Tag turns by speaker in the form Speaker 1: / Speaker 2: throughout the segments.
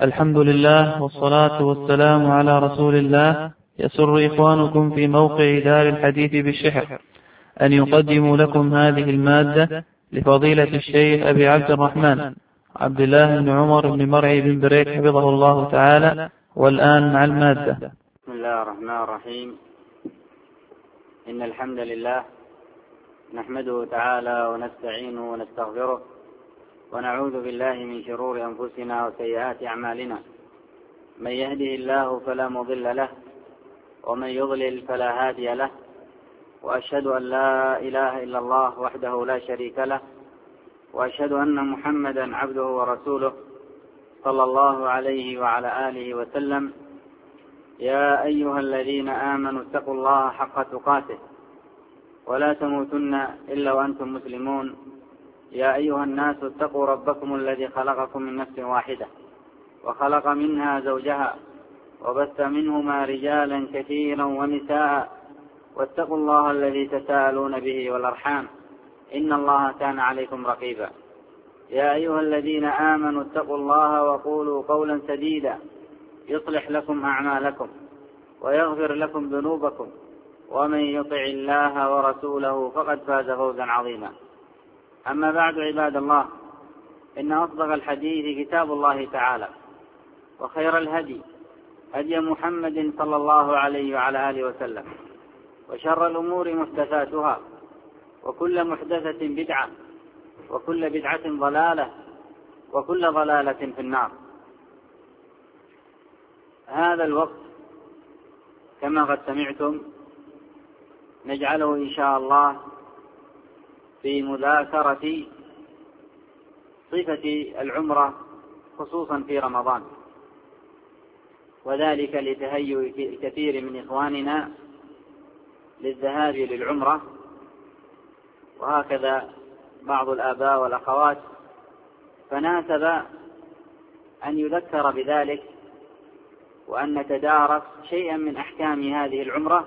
Speaker 1: الحمد لله والصلاة والسلام على رسول الله. يسر إخوانكم في موقع دار الحديث بالشحر أن يقدموا لكم هذه المادة لفضيلة الشيخ أبي عبد الرحمن عبد الله بن عمر بن مرعي بن بريك حفظه الله تعالى. والآن مع المادة.
Speaker 2: بسم الله الرحمن الرحيم. إن الحمد لله نحمده تعالى ونستعينه ونستغفره ونعوذ بالله من شرور أنفسنا وسيئات أعمالنا. من يهده الله فلا مضل له ومن يضلل فلا هادي له، وأشهد أن لا إله إلا الله وحده لا شريك له، وأشهد أن محمدا عبده ورسوله صلى الله عليه وعلى آله وسلم. يا أيها الذين آمنوا اتقوا الله حق تقاته ولا تموتن إلا وأنتم مسلمون. يا أيها الناس اتقوا ربكم الذي خلقكم من نفس واحدة وخلق منها زوجها وبث منهما رجالا كثيرا ونساء، واتقوا الله الذي تساءلون به والأرحام إن الله كان عليكم رقيبا. يا أيها الذين آمنوا اتقوا الله وقولوا قولا سديدا يصلح لكم أعمالكم ويغفر لكم ذنوبكم، ومن يطع الله ورسوله فقد فاز فوزا عظيما. أما بعد، عباد الله، إن أصدق الحديث كتاب الله تعالى، وخير الهدي هدي محمد صلى الله عليه وعلى آله وسلم، وشر الأمور محدثاتها، وكل محدثة بدعة، وكل بدعة ضلالة، وكل ضلالة في النار. هذا الوقت كما قد سمعتم نجعله إن شاء الله في مذاكرة صفة العمرة خصوصا في رمضان، وذلك لتهيؤ كثير من إخواننا للذهاب للعمرة، وهكذا بعض الآباء والأخوات، فناسب أن يذكر بذلك وأن نتدارس شيئا من أحكام هذه العمرة.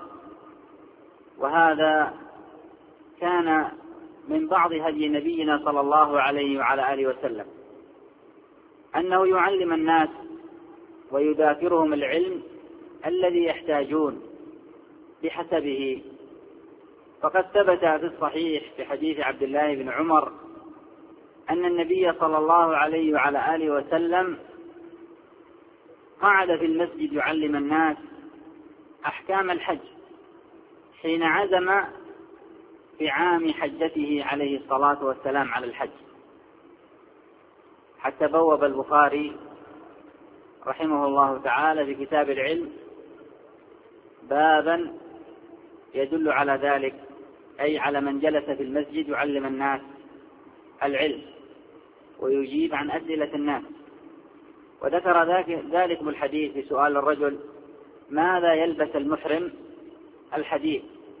Speaker 2: وهذا كان من بعض هدي نبينا صلى الله عليه وعلى آله وسلم، أنه يعلم الناس ويذاكرهم العلم الذي يحتاجون بحسبه. فقد ثبت في الصحيح في حديث عبد الله بن عمر أن النبي صلى الله عليه وعلى آله وسلم قعد في المسجد يعلم الناس أحكام الحج حين عزم في عام حجته عليه الصلاة والسلام على الحج، حتى بوب البخاري رحمه الله تعالى في كتاب العلم بابا يدل على ذلك، أي على من جلس في المسجد يعلم الناس العلم ويجيب عن أسئلة الناس. وذكر ذلك بالحديث في سؤال الرجل ماذا يلبس المحرم الحديث.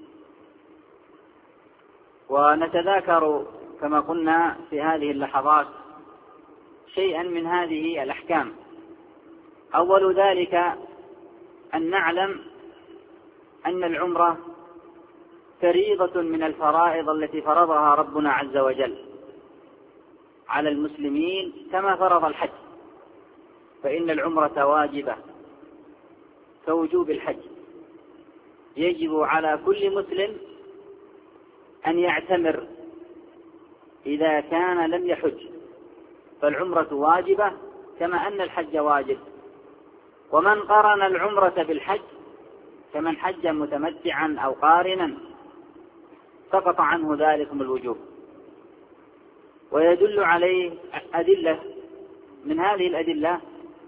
Speaker 2: ونتذاكر كما قلنا في هذه اللحظات شيئا من هذه الأحكام. أول ذلك أن نعلم أن العمرة فريضة من الفرائض التي فرضها ربنا عز وجل على المسلمين كما فرض الحج، فإن العمرة واجبة كوجوب الحج. يجب على كل مسلم أن يعتمر إذا كان لم يحج، فالعمرة واجبة كما أن الحج واجب. ومن قرن العمرة بالحج كمن حج متمتعا أو قارنا سقط عنه ذلك الوجوب. ويدل عليه أدلة، من هذه الأدلة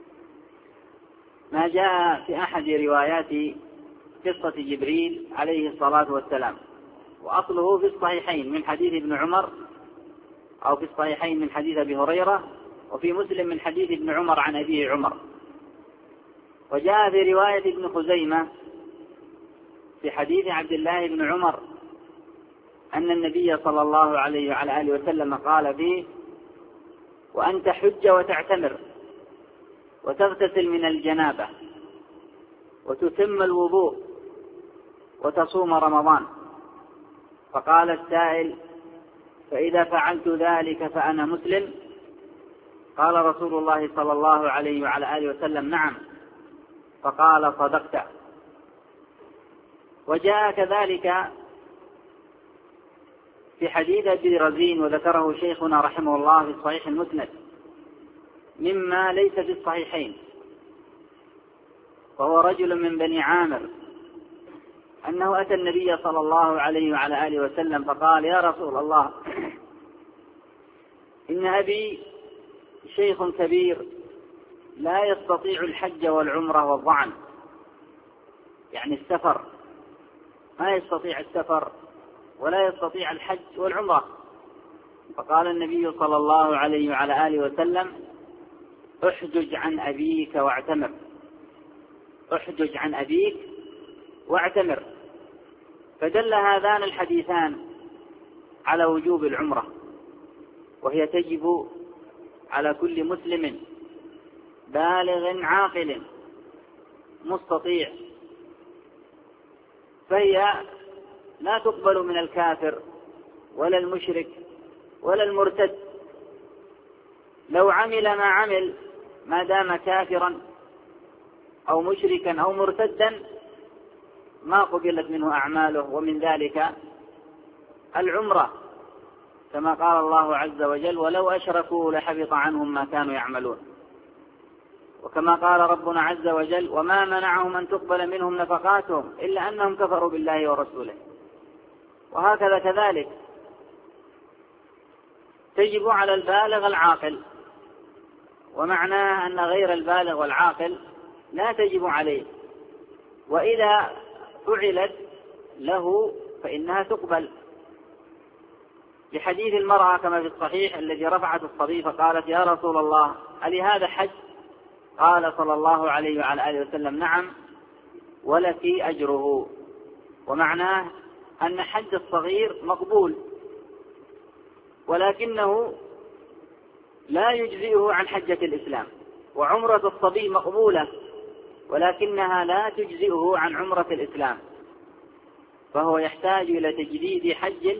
Speaker 2: ما جاء في أحد روايات قصة جبريل عليه الصلاة والسلام، وأصله في الصحيحين من حديث ابن عمر، أو في الصحيحين من حديث أبي هريرة، وفي مسلم من حديث ابن عمر عن أبيه عمر. وجاء في رواية ابن خزيمة في حديث عبد الله بن عمر أن النبي صلى الله عليه وعلى آله وسلم قال فيه وأن تحج وتعتمر وتغتسل من الجنابة وتتم الوضوء وتصوم رمضان. فقال السائل فإذا فعلت ذلك فأنا مسلم؟ قال رسول الله صلى الله عليه وعلى آله وسلم: نعم. فقال: صدقت. وجاء كذلك في حديث أبي رزين وذكره شيخنا رحمه الله في الصحيح المسند مما ليس في الصحيحين، وهو رجل من بني عامر أنه أتى النبي صلى الله عليه وعلى آله وسلم فقال: يا رسول الله، إن أبي شيخ كبير لا يستطيع الحج والعمرة والظعن، يعني السفر، ما يستطيع السفر ولا يستطيع الحج والعمرة. فقال النبي صلى الله عليه وعلى آله وسلم: احجج عن أبيك واعتمر، احجج عن أبيك واعتمر. فدل هذان الحديثان على وجوب العمرة، وهي تجب على كل مسلم بالغ عاقل مستطيع، فهي لا تقبل من الكافر ولا المشرك ولا المرتد، لو عمل ما عمل ما دام كافرا أو مشركا أو مرتدا ما قبلت منه أعماله، ومن ذلك العمرة، كما قال الله عز وجل: ولو أشركوا لحبط عنهم ما كانوا يعملون. وكما قال ربنا عز وجل: وما منعهم أن تقبل منهم نفقاتهم إلا أنهم كفروا بالله ورسوله. وهكذا كذلك تجب على البالغ العاقل، ومعناه أن غير البالغ والعاقل لا تجب عليه، وإذا فعلت له فإنها تقبل، لحديث المرأة كما في الصحيح الذي رفعت الصبي فقالت: يا رسول الله، ألهذا حج؟ قال صلى الله عليه وعلى آله وسلم: نعم، ولك أجره. ومعناه أن حج الصغير مقبول، ولكنه لا يجزئه عن حجة الإسلام، وعمرة الصبي مقبولة ولكنها لا تجزئه عن عمرة الإسلام، فهو يحتاج إلى تجديد حج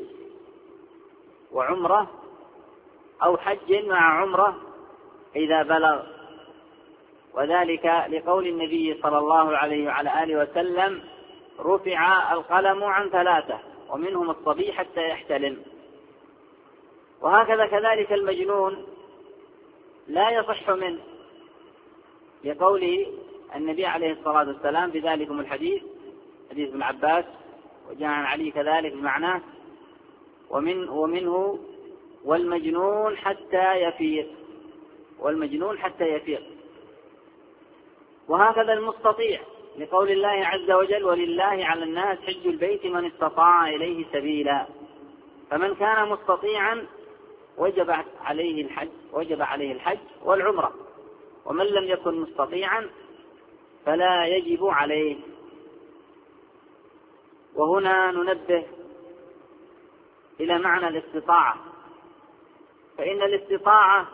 Speaker 2: وعمرة أو حج مع عمرة إذا بلغ، وذلك لقول النبي صلى الله عليه وعلى آله وسلم: رفع القلم عن 3 ومنهم الصبي حتى يحتلم. وهكذا كذلك المجنون لا يصح منه، لقوله النبي عليه الصلاة والسلام في ذلكم الحديث، حديث ابن عباس وجاء عن علي كذلك بمعناه: ومنه والمجنون حتى يفيق، والمجنون حتى يفيق. وهكذا المستطيع، لقول الله عز وجل: ولله على الناس حج البيت من استطاع إليه سبيلا. فمن كان مستطيعا وجب عليه الحج والعمرة، ومن لم يكن مستطيعا فلا يجب عليه. وهنا ننبه إلى معنى الاستطاعة، فإن الاستطاعة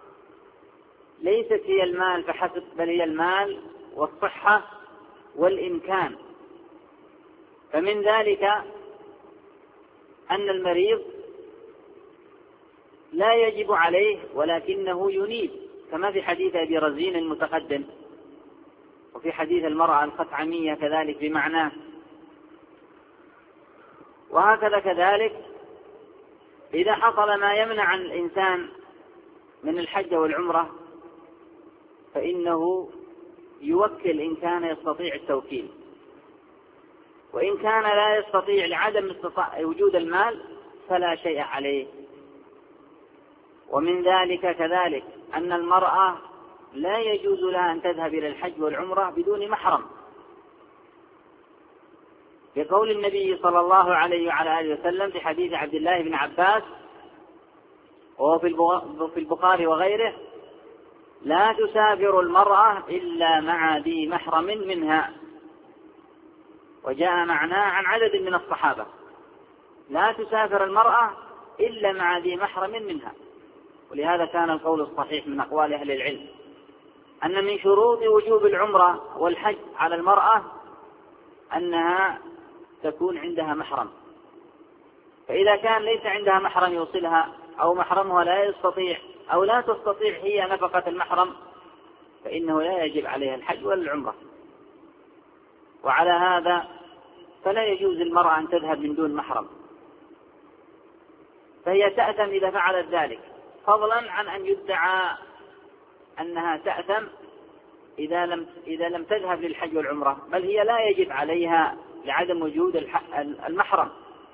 Speaker 2: ليست هي المال فحسب، بل هي المال والصحة والإمكان. فمن ذلك أن المريض لا يجب عليه ولكنه ينيب، كما في حديث أبي رزين المتقدم، وفي حديث المرأة الخثعمية كذلك بمعناه. وهكذا كذلك إذا حصل ما يمنع عن الإنسان من الحج والعمرة فإنه يوكل إن كان يستطيع التوكيل، وإن كان لا يستطيع لعدم وجود المال فلا شيء عليه. ومن ذلك كذلك أن المرأة لا يجوز لها أن تذهب إلى الحج والعمرة بدون محرم، بقول النبي صلى الله عليه وعلى آله وسلم في حديث عبد الله بن عباس وهو في البخاري وغيره: لا تسافر المرأة إلا مع ذي محرم منها. وجاء معناه عن عدد من الصحابة: لا تسافر المرأة إلا مع ذي محرم منها. ولهذا كان القول الصحيح من أقوال أهل العلم أن من شروط وجوب العمرة والحج على المرأة أنها تكون عندها محرم، فإذا كان ليس عندها محرم يوصلها أو محرمها لا يستطيع أو لا تستطيع هي نفقة المحرم فإنه لا يجب عليها الحج ولا العمرة. وعلى هذا فلا يجوز المرأة أن تذهب من دون محرم، فهي تأثم إذا فعلت ذلك، فضلا عن أن يدعى أنها تأثم إذا لم تذهب للحج والعمرة، بل هي لا يجب عليها لعدم وجود المحرم.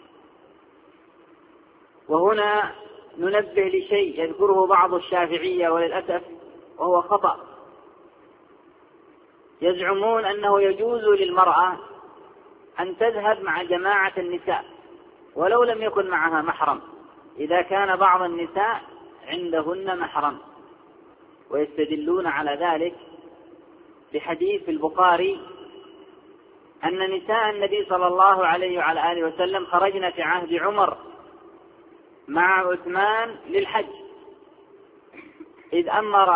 Speaker 2: وهنا ننبه لشيء يذكره بعض الشافعية وللأسف وهو خطأ. يزعمون أنه يجوز للمرأة أن تذهب مع جماعة النساء ولو لم يكن معها محرم إذا كان بعض النساء عندهن محرم، ويستدلون على ذلك بحديث في البخاري أن نساء النبي صلى الله عليه وعلى آله وسلم خرجن في عهد عمر مع عثمان للحج، إذ أمر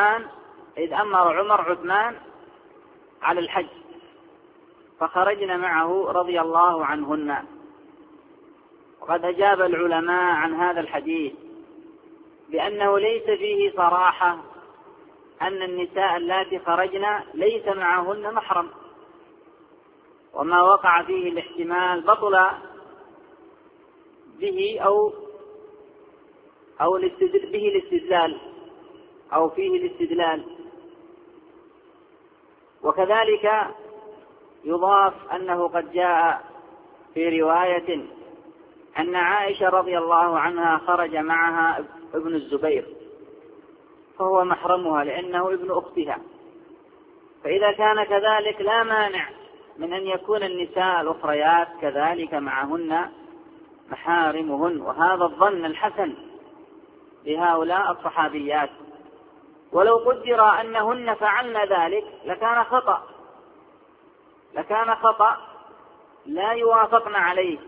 Speaker 2: عمر عثمان على الحج، فخرجن معه رضي الله عنهن. وقد أجاب العلماء عن هذا الحديث بأنه ليس فيه صراحة أن النساء اللاتي خرجن ليس معهن محرم، وما وقع فيه الاحتمال بطل به أو به الاستدلال أو فيه الاستدلال. وكذلك يضاف أنه قد جاء في رواية أن عائشة رضي الله عنها خرج معها ابن الزبير فهو محرمها لأنه ابن أختها، فإذا كان كذلك لا مانع من أن يكون النساء الأخريات كذلك معهن محارمهن، وهذا الظن الحسن لهؤلاء الصحابيات. ولو قدر أنهن فعلن ذلك لكان خطأ لا يوافقن عليه.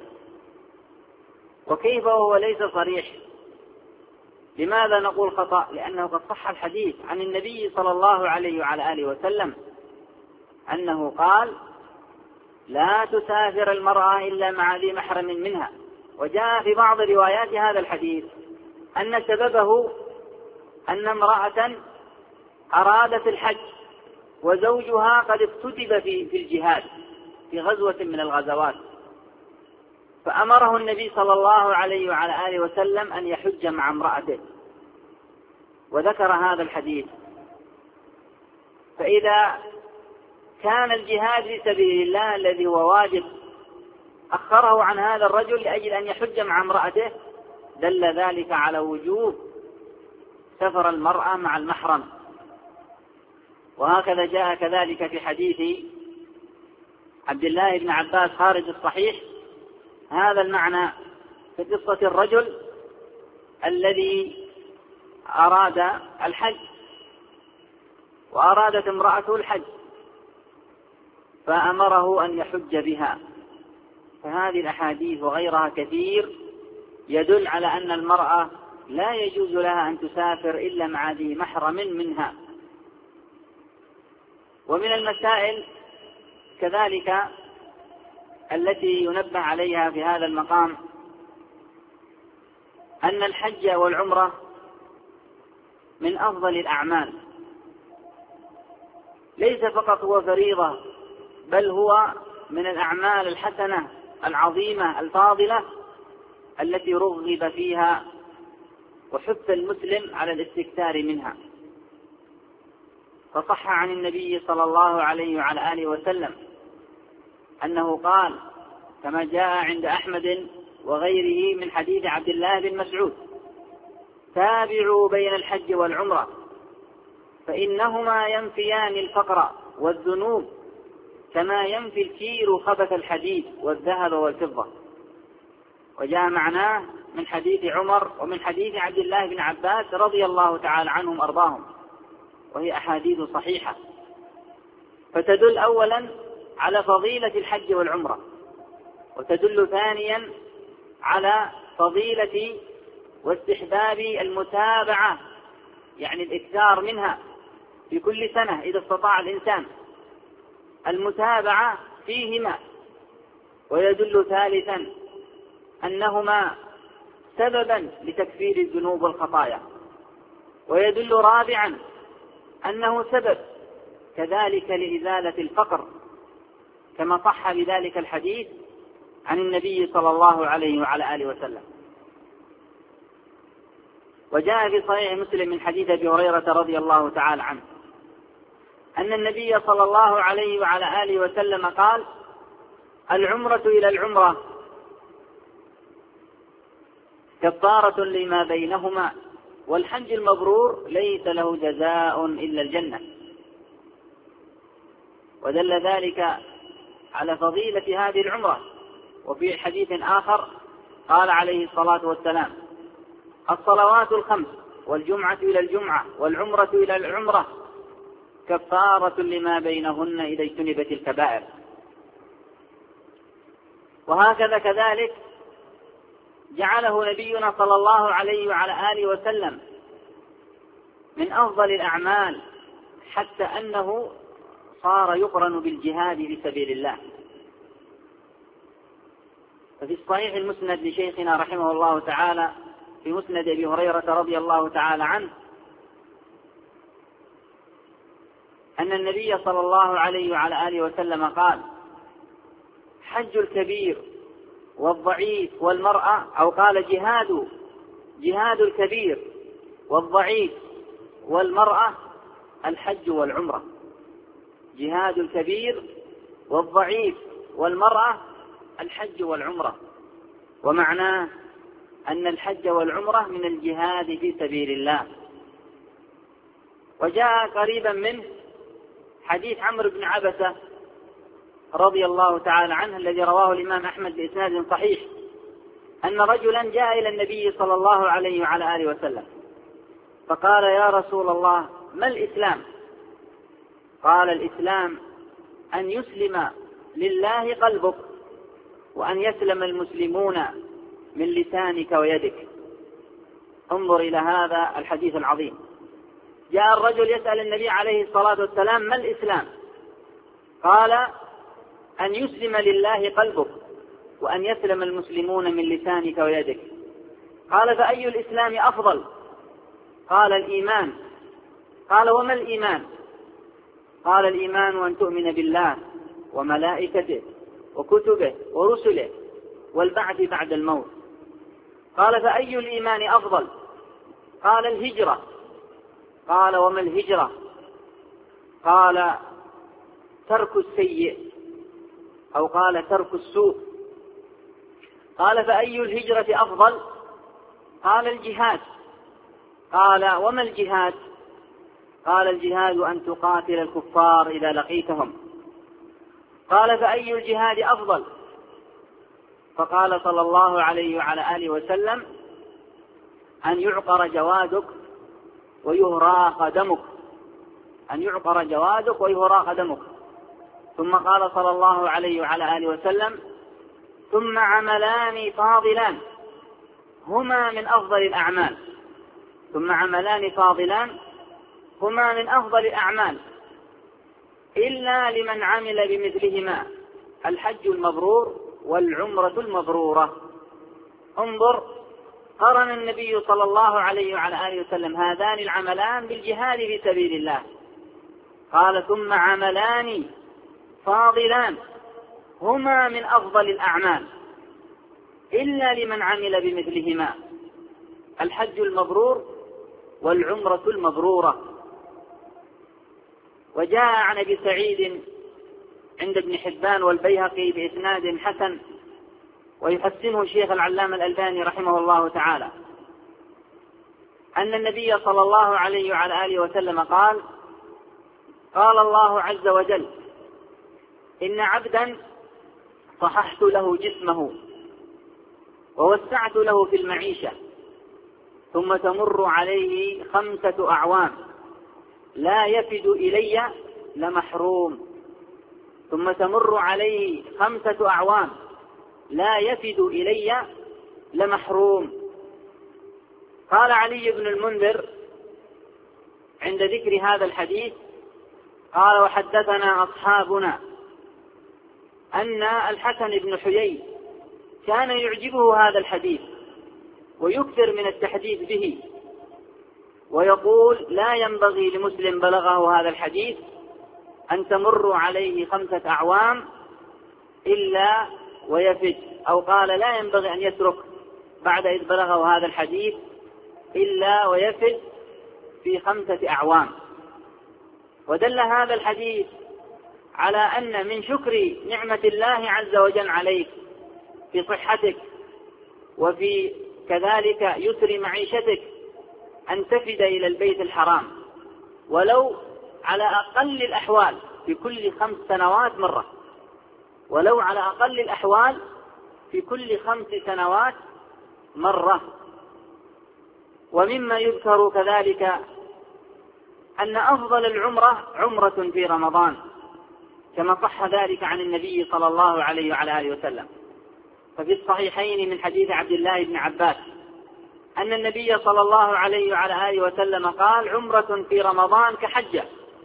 Speaker 2: وكيف وهو ليس صريح؟ لماذا نقول خطأ؟ لأنه قد صح الحديث عن النبي صلى الله عليه وعلى آله وسلم أنه قال: لا تسافر المرأة إلا مع ذي محرم منها. وجاء في بعض روايات هذا الحديث أن سببه أن امرأة أرادت الحج وزوجها قد افتتب في الجهاد في غزوة من الغزوات، فأمره النبي صلى الله عليه وعلى آله وسلم أن يحج مع امرأته، وذكر هذا الحديث. فإذا كان الجهاد في سبيل الله الذي هو واجب أخره عن هذا الرجل لأجل أن يحج مع امرأته، دل ذلك على وجوب سفر المرأة مع المحرم. وهكذا جاء كذلك في حديث عبد الله بن عباس خارج الصحيح هذا المعنى في قصة الرجل الذي أراد الحج وأرادت امرأته الحج فأمره أن يحج بها. فهذه الأحاديث وغيرها كثير يدل على أن المرأة لا يجوز لها أن تسافر إلا مع ذي محرم منها. ومن المسائل كذلك التي ينبه عليها في هذا المقام أن الحج والعمرة من أفضل الأعمال، ليس فقط هو فريضة، بل هو من الأعمال الحسنة العظيمة الفاضلة التي رغب فيها وحث المسلم على الاستكثار منها. فصح عن النبي صلى الله عليه وعلى آله وسلم أنه قال كما جاء عند أحمد وغيره من حديث عبد الله بن مسعود: تابعوا بين الحج والعمرة فإنهما ينفيان الفقر والذنوب كما ينفي الكير خبث الحديد والذهب والفضة. وجاء معناه من حديث عمر ومن حديث عبد الله بن عباس رضي الله تعالى عنهم أرضاهم، وهي أحاديث صحيحة. فتدل أولا على فضيلة الحج والعمرة، وتدل ثانيا على فضيلة واستحباب المتابعة، يعني الإكثار منها في كل سنة إذا استطاع الإنسان المتابعة فيهما. ويدل ثالثا أنهما سببا لتكفير الذنوب والخطايا، ويدل رابعا أنه سبب كذلك لإزالة الفقر، كما صح بذلك الحديث عن النبي صلى الله عليه وعلى آله وسلم. وجاء في صحيح مسلم من حديث أبي هريرة رضي الله تعالى عنه أن النبي صلى الله عليه وعلى آله وسلم قال: العمرة إلى العمرة كفارة لما بينهما، والحج المبرور ليس له جزاء إلا الجنة. ودل ذلك على فضيلة هذه العمرة. وفي حديث آخر قال عليه الصلاة والسلام: الصلوات الخمس والجمعة إلى الجمعة والعمرة إلى العمرة كفارة لما بينهن إذا اجتنبت الكبائر. وهكذا كذلك جعله نبينا صلى الله عليه وعلى آله وسلم من أفضل الأعمال، حتى أنه صار يقرن بالجهاد في سبيل الله. ففي الصحيح المسند لشيخنا رحمه الله تعالى في مسند أبي هريرة رضي الله تعالى عنه أن النبي صلى الله عليه وعلى آله وسلم قال: حج الكبير والضعيف والمرأة، أو قال جهاد الكبير والضعيف والمرأة الحج والعمرة. جهاد الكبير والضعيف والمرأة الحج والعمرة. ومعناه أن الحج والعمرة من الجهاد في سبيل الله. وجاء قريبا منه حديث عمرو بن عبسة رضي الله تعالى عنه الذي رواه الإمام أحمد بإسناد صحيح أن رجلا جاء إلى النبي صلى الله عليه وعلى آله وسلم فقال: يا رسول الله، ما الإسلام؟ قال: الإسلام أن يسلم لله قلبك، وأن يسلم المسلمون من لسانك ويدك. انظر إلى هذا الحديث العظيم. جاء الرجل يسأل النبي عليه الصلاة والسلام: ما الإسلام؟ قال: أن يسلم لله قلبك، وأن يسلم المسلمون من لسانك ويدك. قال: فأي الإسلام أفضل؟ قال: الإيمان. قال: وما الإيمان؟ قال: الإيمان أن تؤمن بالله وملائكته وكتبه ورسله والبعث بعد الموت. قال: فأي الإيمان أفضل؟ قال: الهجرة. قال: وما الهجرة؟ قال: ترك السيء، أو قال: ترك السوء. قال: فأي الهجرة أفضل؟ قال: الجهاد. قال: وما الجهاد؟ قال: الجهاد أن تقاتل الكفار إذا لقيتهم. قال: فأي الجهاد أفضل؟ فقال صلى الله عليه وعلى آله وسلم: أن يعقر جوادك ويهراق دمك. أن يعقر جوادك ويهراق دمك. ثم قال صلى الله عليه وعلى آله وسلم: ثم عملان فاضلان هما من أفضل الأعمال. ثم عملان فاضلان هما من أفضل الأعمال إلا لمن عمل بمثلهما: الحج المبرور والعمرة المبرورة. انظر، قرن النبي صلى الله عليه وعلى آله وسلم هذان العملان بالجهاد في سبيل الله. قال: ثم عملان فاضلان هما من أفضل الأعمال إلا لمن عمل بمثلهما: الحج المبرور والعمرة المبرورة. وجاء عن أبي سعيد عند ابن حبان والبيهقي بإسناد حسن، ويحسنه الشيخ العلامة الألباني رحمه الله تعالى، أن النبي صلى الله عليه وعلى آله وسلم قال: قال الله عز وجل: إن عبدا صححت له جسمه ووسعت له في المعيشة، ثم تمر عليه 5 أعوام لا يفد إلي لمحروم. ثم تمر عليه 5 أعوام لا يفد إلي لمحروم. قال علي بن المنذر عند ذكر هذا الحديث: قال: وحدثنا أصحابنا أن الحسن بن حيي كان يعجبه هذا الحديث ويكثر من التحديث به، ويقول: لا ينبغي لمسلم بلغه هذا الحديث أن تمر عليه 5 أعوام إلا ويفج، أو قال: لا ينبغي أن يترك بعد إذ بلغه هذا الحديث إلا ويفج في 5 أعوام. ودل هذا الحديث على أن من شكر نعمة الله عز وجل عليك في صحتك وفي كذلك يسر معيشتك أن تفد إلى البيت الحرام، ولو على أقل الأحوال في كل 5 سنوات مرة، ولو على أقل الأحوال في كل 5 سنوات مرة. ومما يذكر كذلك أن أفضل العمرة عمرة في رمضان، كما صح ذلك عن النبي صلى الله عليه وعلى آله وسلم. ففي الصحيحين من حديث عبد الله بن عباس أن النبي صلى الله عليه وعلى آله وسلم قال: عمرة في رمضان كحجة.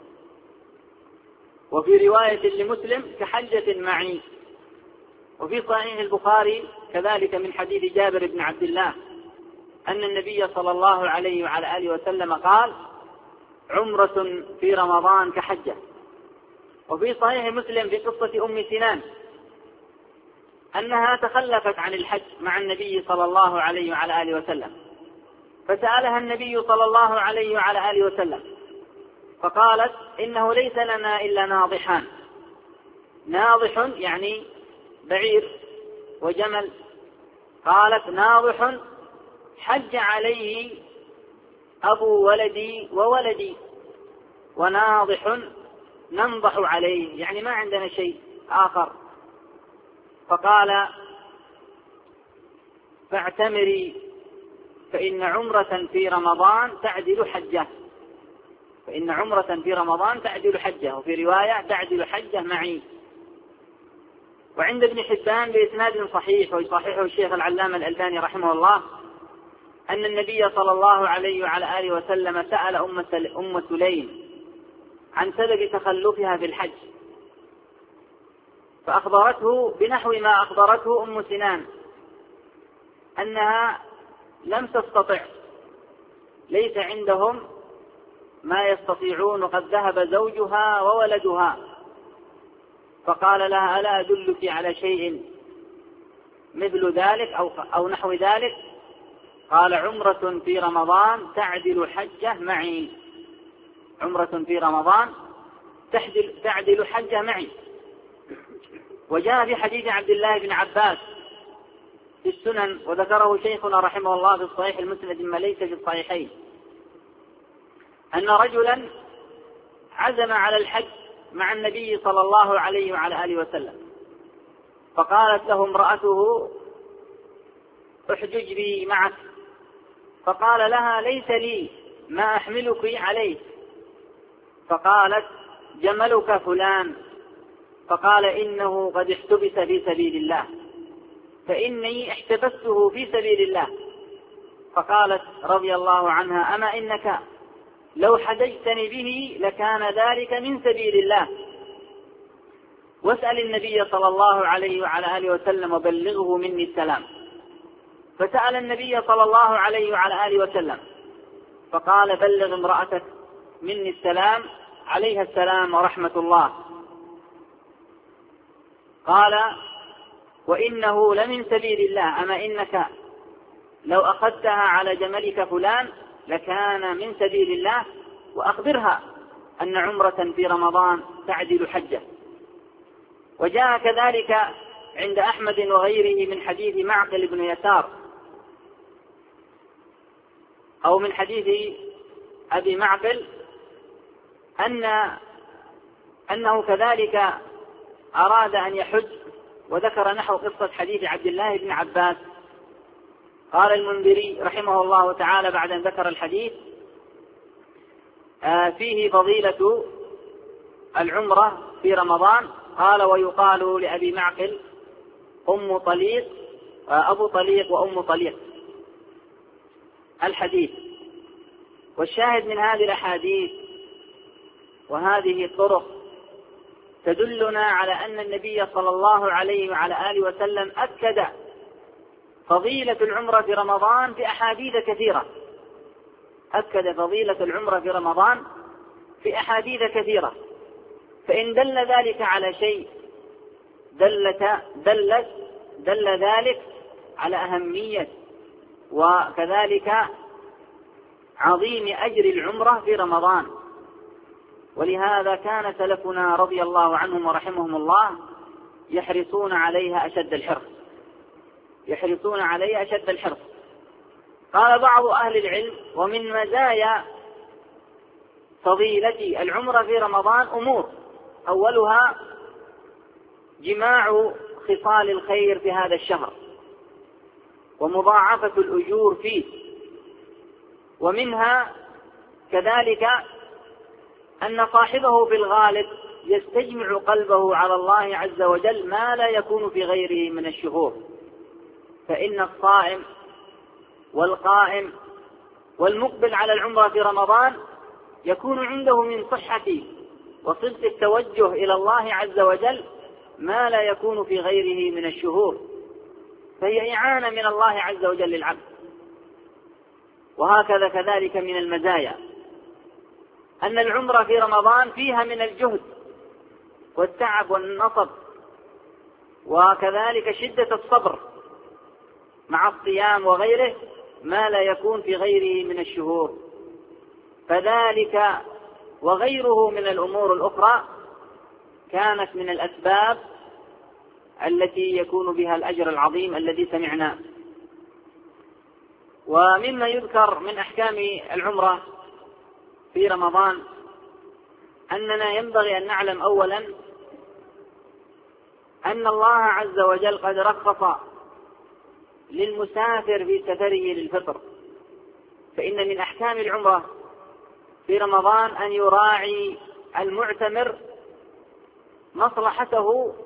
Speaker 2: وفي رواية لمسلم: كحجة معي. وفي صحيح البخاري كذلك من حديث جابر بن عبد الله أن النبي صلى الله عليه وعلى آله وسلم قال: عمرة في رمضان كحجة. وفي صحيح مسلم في قصة أم سنان أنها تخلفت عن الحج مع النبي صلى الله عليه وعلى آله وسلم، فسألها النبي صلى الله عليه وعلى آله وسلم فقالت: إنه ليس لنا إلا ناضحان. ناضح يعني بعير وجمل. قالت: ناضح حج عليه أبو ولدي وولدي، وناضح ننضح عليه، يعني ما عندنا شيء آخر. فقال: فاعتمري فإن عمرة في رمضان تعدل حجة. فإن عمرة في رمضان تعدل حجة، وفي رواية: تعدل حجة معي. وعند ابن حبان بإسناد صحيح ويصححه الشيخ العلامة الألباني رحمه الله أن النبي صلى الله عليه وعلى آله وسلم سأل أم سليم عن سبب تخلفها في الحج، فأخبرته بنحو ما أخبرته أم سنان، أنها لم تستطع، ليس عندهم ما يستطيعون، وقد ذهب زوجها وولدها. فقال لها: ألا أدلك على شيء مثل ذلك أو نحو ذلك؟ قال: عمرة في رمضان تعدل حجة معي. عمرة في رمضان تعدل حجة معي. وجاء في حديث عبد الله بن عباس في السنن، وذكره شيخنا رحمه الله في الصحيح المسند ما ليس في الصحيحين، أن رجلا عزم على الحج مع النبي صلى الله عليه وعلى آله وسلم، فقالت له امرأته: احجج بي معك. فقال لها: ليس لي ما أحملك عليه. فقالت: جملك فلان. فقال: إنه قد احتبس في سبيل الله، فإني احتبسته في سبيل الله. فقالت رضي الله عنها: أما إنك لو حججتني به لكان ذلك من سبيل الله، واسأل النبي صلى الله عليه وعلى آله وسلم وبلغه مني السلام. فسأل النبي صلى الله عليه وعلى آله وسلم فقال: بلغ امرأتك مني السلام، عليها السلام ورحمة الله. قال: وإنه لمن سبيل الله، أما إنك لو أخذتها على جملك فلان لكان من سبيل الله، وأخبرها أن عمرة في رمضان تعدل حجة. وجاء كذلك عند أحمد وغيره من حديث معقل بن يسار، أو من حديث أبي معقل أنه كذلك أراد أن يحج، وذكر نحو قصة حديث عبد الله بن عباس. قال المنذري رحمه الله تعالى بعد أن ذكر الحديث: فيه فضيلة العمرة في رمضان. قال: ويقال لأبي معقل أم طليق، أبو طليق وأم طليق. الحديث. والشاهد من هذه الأحاديث وهذه الطرق تدلنا على أن النبي صلى الله عليه وعلى آله وسلم أكد فضيلة العمرة في رمضان في أحاديث كثيرة، أكد فضيلة العمرة في رمضان في أحاديث كثيرة، فإن دل ذلك على شيء دل ذلك على أهمية وكذلك عظيم أجر العمرة في رمضان. ولهذا كان سلفنا رضي الله عنهم ورحمهم الله يحرصون عليها أشد الحرص. قال بعض أهل العلم: ومن مزايا فضيلة العمرة في رمضان أمور، أولها جماع خصال الخير في هذا الشهر ومضاعفة الأجور فيه، ومنها كذلك أن صاحبه في الغالب يستجمع قلبه على الله عز وجل ما لا يكون في غيره من الشهور، فإن الصائم والقائم والمقبل على العمرة في رمضان يكون عنده من صحة وصدق التوجه إلى الله عز وجل ما لا يكون في غيره من الشهور، فهي إعانة من الله عز وجل للعبد. وهكذا كذلك من المزايا أن العمرة في رمضان فيها من الجهد والتعب والنصب وكذلك شدة الصبر مع الصيام وغيره ما لا يكون في غيره من الشهور، فذلك وغيره من الأمور الأخرى كانت من الأسباب التي يكون بها الأجر العظيم الذي سمعناه. ومما يذكر من أحكام العمرة في رمضان أننا ينبغي أن نعلم أولا أن الله عز وجل قد رخص للمسافر في سفره للفطر، فإن من أحكام العمرة في رمضان أن يراعي المعتمر مصلحته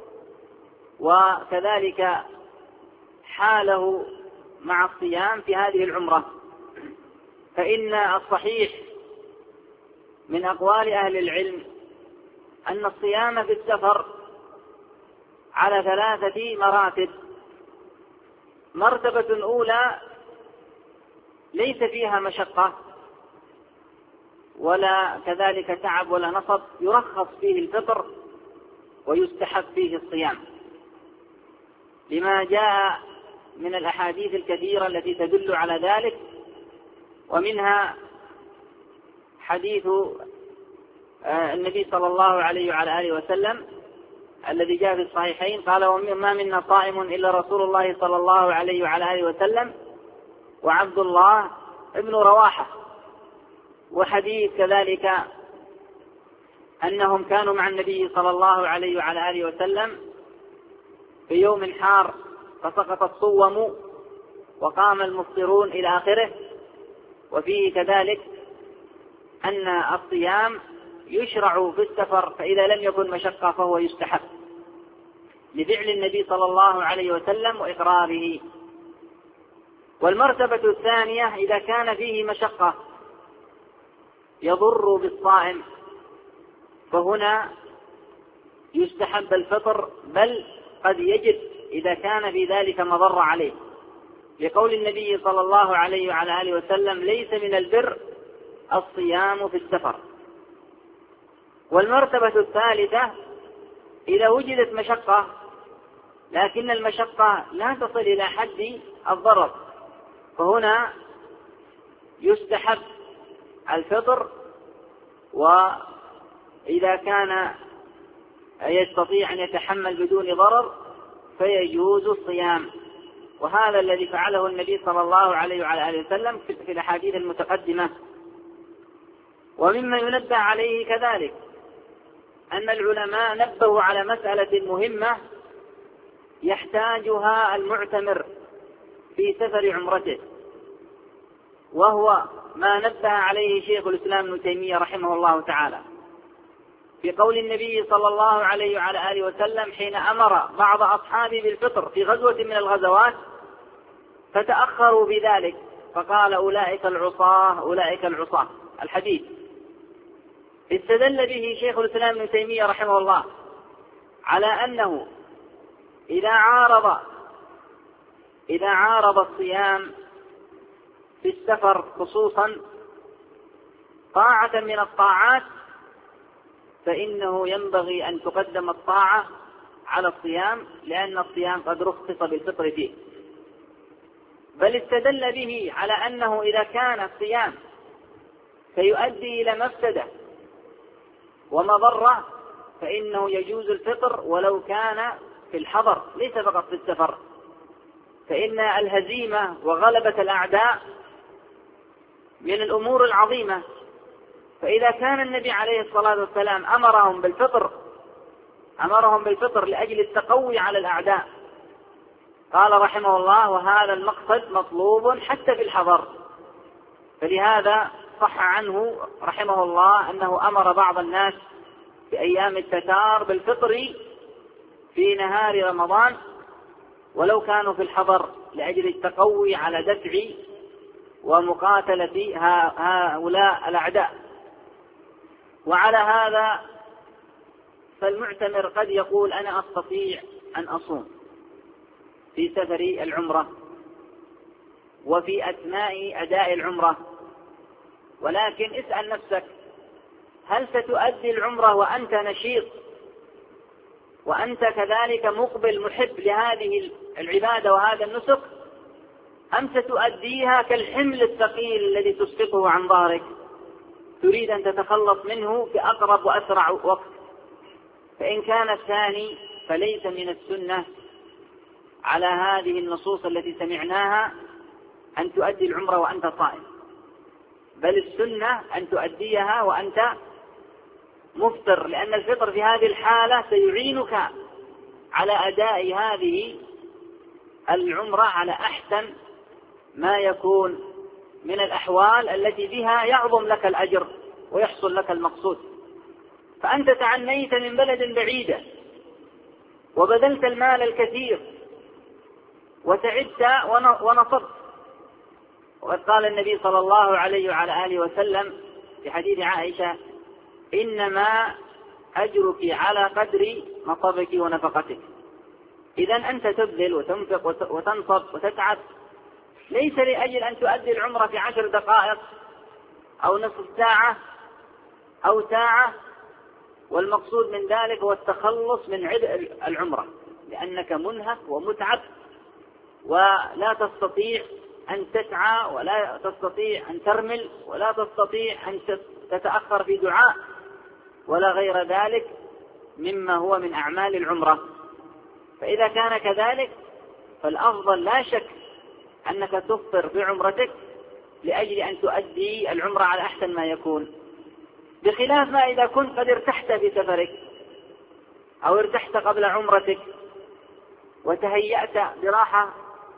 Speaker 2: وكذلك حاله مع الصيام في هذه العمرة، فإن الصحيح من أقوال أهل العلم أن الصيام في السفر على 3 مراتب. مرتبة أولى ليس فيها مشقة ولا كذلك تعب ولا نصب، يرخص فيه الفطر ويستحب فيه الصيام، لما جاء من الأحاديث الكثيرة التي تدل على ذلك، ومنها حديث النبي صلى الله عليه وعلى آله وسلم الذي جاء في الصحيحين قال: وما منا صائم إلا رسول الله صلى الله عليه وعلى آله وسلم وعبد الله ابن رواحة. وحديث كذلك أنهم كانوا مع النبي صلى الله عليه وعلى آله وسلم في يوم حار فسقط الصوم وقام المفطرون إلى آخره. وفيه كذلك أن الصيام يشرع في السفر، فإذا لم يكن مشقة فهو يستحب لفعل النبي صلى الله عليه وسلم وإقراره. والمرتبة الثانية إذا كان فيه مشقة يضر بالصائم فهنا يستحب الفطر، بل قد يجب إذا كان في ذلك مضر عليه، لقول النبي صلى الله عليه وعلى آله وسلم: ليس من البر الصيام في السفر. والمرتبة الثالثة إذا وجدت مشقة لكن المشقة لا تصل إلى حد الضرر، فهنا يستحب الفطر، وإذا كان يستطيع أن يتحمل بدون ضرر فيجوز الصيام. وهذا الذي فعله النبي صلى الله عليه وعلى آله وسلم في الأحاديث المتقدمة. ومما ينبه عليه كذلك أن العلماء نبهوا على مسألة مهمة يحتاجها المعتمر في سفر عمرته، وهو ما نبه عليه شيخ الإسلام ابن تيمية رحمه الله تعالى في قول النبي صلى الله عليه وعلى آله وسلم حين أمر بعض أصحابه بالفطر في غزوة من الغزوات فتأخروا بذلك فقال: أولئك العصاة الحديث. استدل به شيخ الإسلام ابن تيمية رحمه الله على أنه إذا عارض الصيام في السفر خصوصا طاعة من الطاعات فإنه ينبغي أن تقدم الطاعة على الصيام، لأن الصيام قد رخص بالفطر فيه. بل استدل به على أنه إذا كان الصيام فيؤدي إلى مفسدة ومضرة فإنه يجوز الفطر ولو كان في الحضر ليس فقط في السفر، فإن الهزيمة وغلبة الأعداء من الأمور العظيمة. فإذا كان النبي عليه الصلاة والسلام أمرهم بالفطر لأجل التقوي على الأعداء، قال رحمه الله: وهذا المقصد مطلوب حتى في الحضر. فلهذا صح عنه رحمه الله أنه أمر بعض الناس في أيام التتار بالفطر في نهار رمضان ولو كانوا في الحضر لأجل التقوي على دفع ومقاتلة هؤلاء الأعداء. وعلى هذا فالمعتمر قد يقول: أنا أستطيع أن أصوم في سفر العمرة وفي أثناء أداء العمرة، ولكن اسأل نفسك: هل ستؤدي العمرة وأنت نشيط وأنت كذلك مقبل محب لهذه العبادة وهذا النسك، أم ستؤديها كالحمل الثقيل الذي تسقطه عن ظهرك تريد أن تتخلص منه في أقرب وأسرع وقت؟ فإن كان الثاني فليس من السنة على هذه النصوص التي سمعناها أن تؤدي العمرة وأنت صائم، بل السنة أن تؤديها وأنت مفطر، لأن الفطر في هذه الحالة سيعينك على أداء هذه العمرة على أحسن ما يكون من الأحوال التي بها يعظم لك الأجر ويحصل لك المقصود. فأنت تعنيت من بلد بعيدة وبذلت المال الكثير وتعبت ونصبت، وقد قال النبي صلى الله عليه وعلى آله وسلم في حديث عائشة: إنما أجرك على قدر نصبك ونفقتك. إذن أنت تبذل وتنفق وتنصب وتتعب ليس لأجل أن تؤدي العمرة في 10 دقائق أو نصف ساعة أو ساعة، والمقصود من ذلك هو التخلص من عبء العمرة، لأنك منهك ومتعب ولا تستطيع أن تسعى ولا تستطيع أن ترمل ولا تستطيع أن تتأخر في دعاء ولا غير ذلك مما هو من أعمال العمرة. فإذا كان كذلك فالأفضل لا شك أنك تفطر بعمرتك لأجل أن تؤدي العمرة على أحسن ما يكون، بخلاف ما إذا كنت قد ارتحت في سفرك أو ارتحت قبل عمرتك وتهيأت براحة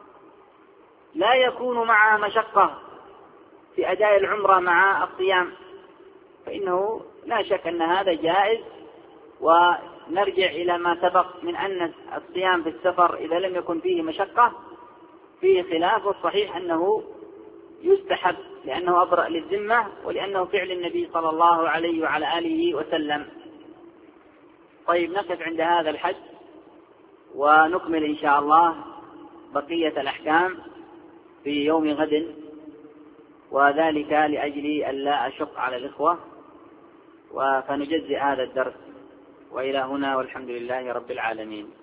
Speaker 2: لا يكون معها مشقة في أداء العمرة مع الصيام، فإنه لا شك أن هذا جائز. ونرجع إلى ما سبق من أن الصيام في السفر إذا لم يكن فيه مشقة فيه خلاف، والصحيح أنه يستحب لأنه أبرأ للذمة ولأنه فعل النبي صلى الله عليه وعلى آله وسلم. طيب، نقف عند هذا الحد ونكمل إن شاء الله بقية الأحكام في يوم غد، وذلك لأجل ألا أشق على الإخوة، فنجزئ هذا الدرس. وإلى هنا والحمد لله رب العالمين.